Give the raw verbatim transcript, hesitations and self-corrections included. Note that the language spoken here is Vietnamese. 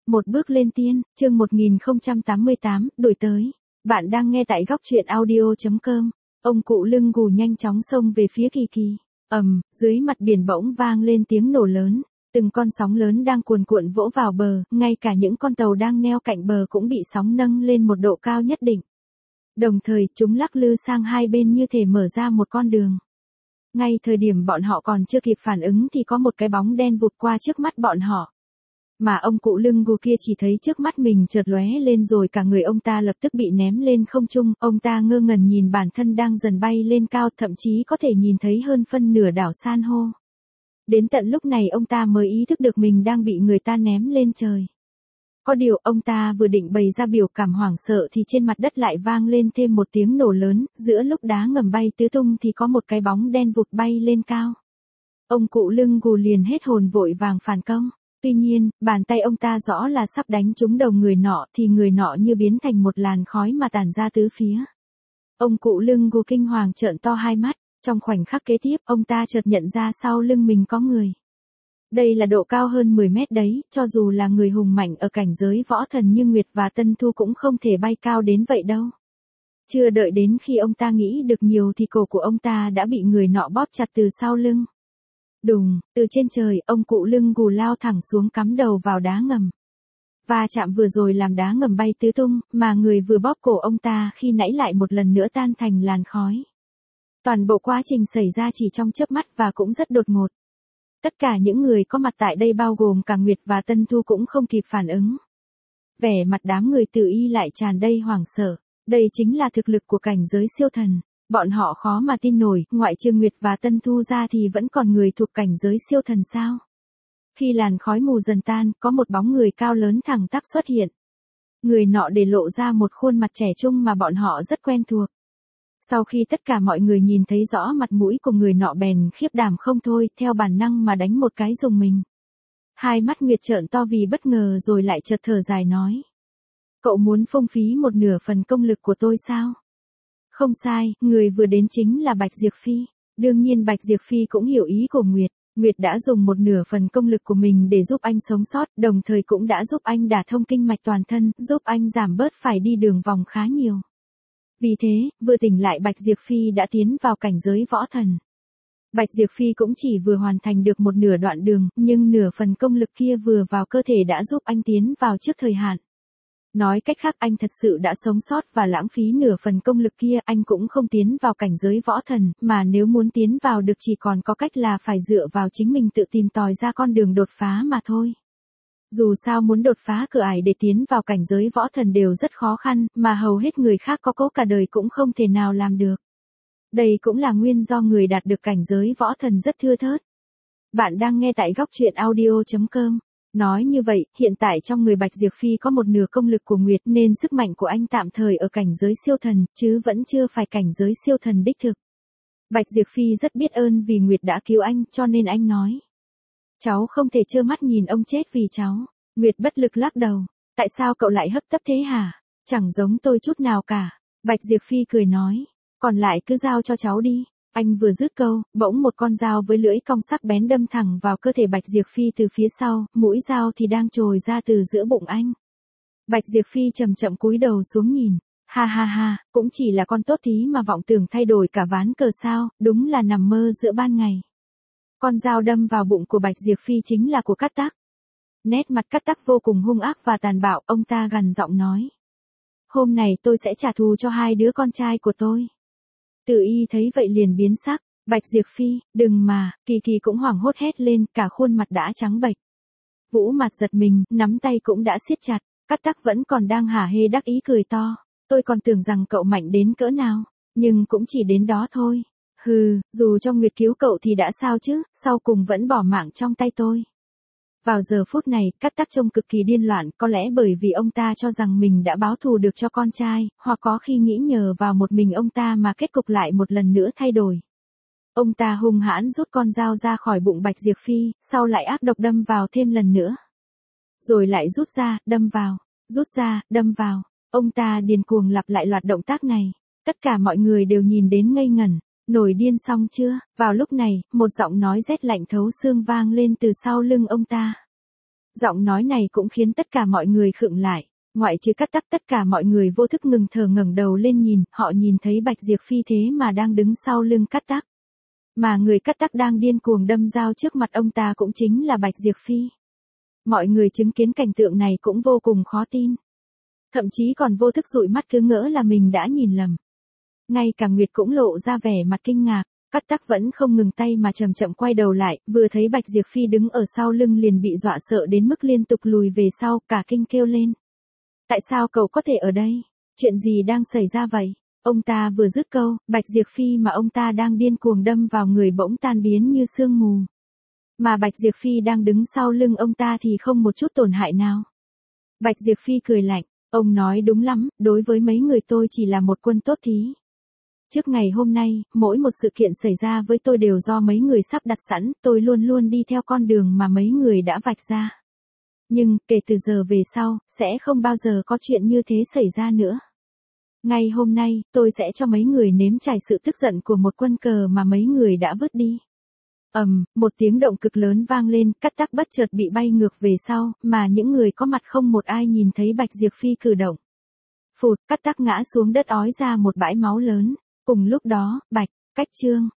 Một bước lên tiên, chương một nghìn không trăm tám mươi tám, đổi tới. Bạn đang nghe tại góc truyện audio chấm com. Ông cụ lưng gù nhanh chóng xông về phía Kỳ Kỳ. Ầm, dưới mặt biển bỗng vang lên tiếng nổ lớn. Từng con sóng lớn đang cuồn cuộn vỗ vào bờ, ngay cả những con tàu đang neo cạnh bờ cũng bị sóng nâng lên một độ cao nhất định. Đồng thời, chúng lắc lư sang hai bên như thể mở ra một con đường. Ngay thời điểm bọn họ còn chưa kịp phản ứng thì có một cái bóng đen vụt qua trước mắt bọn họ. Mà ông cụ lưng gù kia chỉ thấy trước mắt mình chợt lóe lên rồi cả người ông ta lập tức bị ném lên không trung, ông ta ngơ ngẩn nhìn bản thân đang dần bay lên cao, thậm chí có thể nhìn thấy hơn phân nửa đảo san hô. Đến tận lúc này ông ta mới ý thức được mình đang bị người ta ném lên trời. Có điều ông ta vừa định bày ra biểu cảm hoảng sợ thì trên mặt đất lại vang lên thêm một tiếng nổ lớn, giữa lúc đá ngầm bay tứ tung thì có một cái bóng đen vụt bay lên cao. Ông cụ lưng gù liền hết hồn vội vàng phản công. Tuy nhiên, bàn tay ông ta rõ là sắp đánh trúng đầu người nọ thì người nọ như biến thành một làn khói mà tản ra tứ phía. Ông cụ lưng gù kinh hoàng trợn to hai mắt, trong khoảnh khắc kế tiếp ông ta chợt nhận ra sau lưng mình có người. Đây là độ cao hơn mười mét đấy, cho dù là người hùng mạnh ở cảnh giới võ thần như Nguyệt và Tân Thu cũng không thể bay cao đến vậy đâu. Chưa đợi đến khi ông ta nghĩ được nhiều thì cổ của ông ta đã bị người nọ bóp chặt từ sau lưng. Đùng, từ trên trời, ông cụ lưng gù lao thẳng xuống cắm đầu vào đá ngầm. Va chạm vừa rồi làm đá ngầm bay tứ tung, mà người vừa bóp cổ ông ta khi nãy lại một lần nữa tan thành làn khói. Toàn bộ quá trình xảy ra chỉ trong chớp mắt và cũng rất đột ngột. Tất cả những người có mặt tại đây bao gồm cả Nguyệt và Tân Thu cũng không kịp phản ứng. Vẻ mặt đám người Từ Y lại tràn đầy hoảng sợ. Đây chính là thực lực của cảnh giới siêu thần. Bọn họ khó mà tin nổi, ngoại trừ Nguyệt và Tân Thu ra thì vẫn còn người thuộc cảnh giới siêu thần sao. Khi làn khói mù dần tan, có một bóng người cao lớn thẳng tắp xuất hiện. Người nọ để lộ ra một khuôn mặt trẻ trung mà bọn họ rất quen thuộc. Sau khi tất cả mọi người nhìn thấy rõ mặt mũi của người nọ bèn khiếp đảm không thôi, theo bản năng mà đánh một cái rùng mình. Hai mắt Nguyệt trợn to vì bất ngờ rồi lại chợt thở dài nói. Cậu muốn phung phí một nửa phần công lực của tôi sao? Không sai, người vừa đến chính là Bạch Diệp Phi. Đương nhiên Bạch Diệp Phi cũng hiểu ý của Nguyệt. Nguyệt đã dùng một nửa phần công lực của mình để giúp anh sống sót, đồng thời cũng đã giúp anh đả thông kinh mạch toàn thân, giúp anh giảm bớt phải đi đường vòng khá nhiều. Vì thế, vừa tỉnh lại Bạch Diệp Phi đã tiến vào cảnh giới võ thần. Bạch Diệp Phi cũng chỉ vừa hoàn thành được một nửa đoạn đường, nhưng nửa phần công lực kia vừa vào cơ thể đã giúp anh tiến vào trước thời hạn. Nói cách khác anh thật sự đã sống sót và lãng phí nửa phần công lực kia, anh cũng không tiến vào cảnh giới võ thần, mà nếu muốn tiến vào được chỉ còn có cách là phải dựa vào chính mình tự tìm tòi ra con đường đột phá mà thôi. Dù sao muốn đột phá cửa ải để tiến vào cảnh giới võ thần đều rất khó khăn, mà hầu hết người khác có cố cả đời cũng không thể nào làm được. Đây cũng là nguyên do người đạt được cảnh giới võ thần rất thưa thớt. Bạn đang nghe tại góc truyện audio chấm com. Nói như vậy, hiện tại trong người Bạch Diệp Phi có một nửa công lực của Nguyệt nên sức mạnh của anh tạm thời ở cảnh giới siêu thần, chứ vẫn chưa phải cảnh giới siêu thần đích thực. Bạch Diệp Phi rất biết ơn vì Nguyệt đã cứu anh, cho nên anh nói. Cháu không thể trơ mắt nhìn ông chết vì cháu. Nguyệt bất lực lắc đầu. Tại sao cậu lại hấp tấp thế hả? Chẳng giống tôi chút nào cả. Bạch Diệp Phi cười nói. Còn lại cứ giao cho cháu đi. Anh vừa dứt câu, bỗng một con dao với lưỡi cong sắc bén đâm thẳng vào cơ thể Bạch Diệp Phi từ phía sau, mũi dao thì đang trồi ra từ giữa bụng anh. Bạch Diệp Phi chậm chậm cúi đầu xuống nhìn. Ha ha ha, cũng chỉ là con tốt tí mà vọng tưởng thay đổi cả ván cờ sao, đúng là nằm mơ giữa ban ngày. Con dao đâm vào bụng của Bạch Diệp Phi chính là của Cát Tắc. Nét mặt Cát Tắc vô cùng hung ác và tàn bạo, ông ta gằn giọng nói. Hôm nay tôi sẽ trả thù cho hai đứa con trai của tôi. Từ Y thấy vậy liền biến sắc. Bạch Diệp Phi, đừng mà, Kỳ Kỳ cũng hoảng hốt hét lên, cả khuôn mặt đã trắng bệch. Vũ mặt giật mình, nắm tay cũng đã siết chặt. Cát Tắc vẫn còn đang hả hê đắc ý cười to. Tôi còn tưởng rằng cậu mạnh đến cỡ nào, nhưng cũng chỉ đến đó thôi. Hừ, dù trong Nguyệt cứu cậu thì đã sao chứ, sau cùng vẫn bỏ mạng trong tay tôi. Vào giờ phút này, Cát Tắc trông cực kỳ điên loạn, có lẽ bởi vì ông ta cho rằng mình đã báo thù được cho con trai, hoặc có khi nghĩ nhờ vào một mình ông ta mà kết cục lại một lần nữa thay đổi. Ông ta hung hãn rút con dao ra khỏi bụng Bạch Diệp Phi, sau lại ác độc đâm vào thêm lần nữa. Rồi lại rút ra, đâm vào, rút ra, đâm vào. Ông ta điên cuồng lặp lại loạt động tác này. Tất cả mọi người đều nhìn đến ngây ngẩn. Nổi điên xong chưa? Vào lúc này, một giọng nói rét lạnh thấu xương vang lên từ sau lưng ông ta. Giọng nói này cũng khiến tất cả mọi người khựng lại. Ngoại trừ Cát Tắc, tất cả mọi người vô thức ngừng thở ngẩng đầu lên nhìn, họ nhìn thấy Bạch Diệp Phi thế mà đang đứng sau lưng Cát Tắc. Mà người Cát Tắc đang điên cuồng đâm dao trước mặt ông ta cũng chính là Bạch Diệp Phi. Mọi người chứng kiến cảnh tượng này cũng vô cùng khó tin. Thậm chí còn vô thức dụi mắt cứ ngỡ là mình đã nhìn lầm. Ngay cả Nguyệt cũng lộ ra vẻ mặt kinh ngạc. Cát Tắc vẫn không ngừng tay mà chậm chậm quay đầu lại, vừa thấy Bạch Diệp Phi đứng ở sau lưng liền bị dọa sợ đến mức liên tục lùi về sau, cả kinh kêu lên. Tại sao cậu có thể ở đây? Chuyện gì đang xảy ra vậy? Ông ta vừa dứt câu, Bạch Diệp Phi mà ông ta đang điên cuồng đâm vào người bỗng tan biến như sương mù. Mà Bạch Diệp Phi đang đứng sau lưng ông ta thì không một chút tổn hại nào. Bạch Diệp Phi cười lạnh, ông nói đúng lắm, đối với mấy người tôi chỉ là một quân tốt thí. Trước ngày hôm nay, mỗi một sự kiện xảy ra với tôi đều do mấy người sắp đặt sẵn, tôi luôn luôn đi theo con đường mà mấy người đã vạch ra. Nhưng, kể từ giờ về sau, sẽ không bao giờ có chuyện như thế xảy ra nữa. Ngay hôm nay, tôi sẽ cho mấy người nếm trải sự tức giận của một quân cờ mà mấy người đã vứt đi. Ầm, um, một tiếng động cực lớn vang lên, Cát Tắc bất chợt bị bay ngược về sau, mà những người có mặt không một ai nhìn thấy Bạch Diệp Phi cử động. Phụt, Cát Tắc ngã xuống đất ói ra một bãi máu lớn. Cùng lúc đó, Bạch, Cách Trương,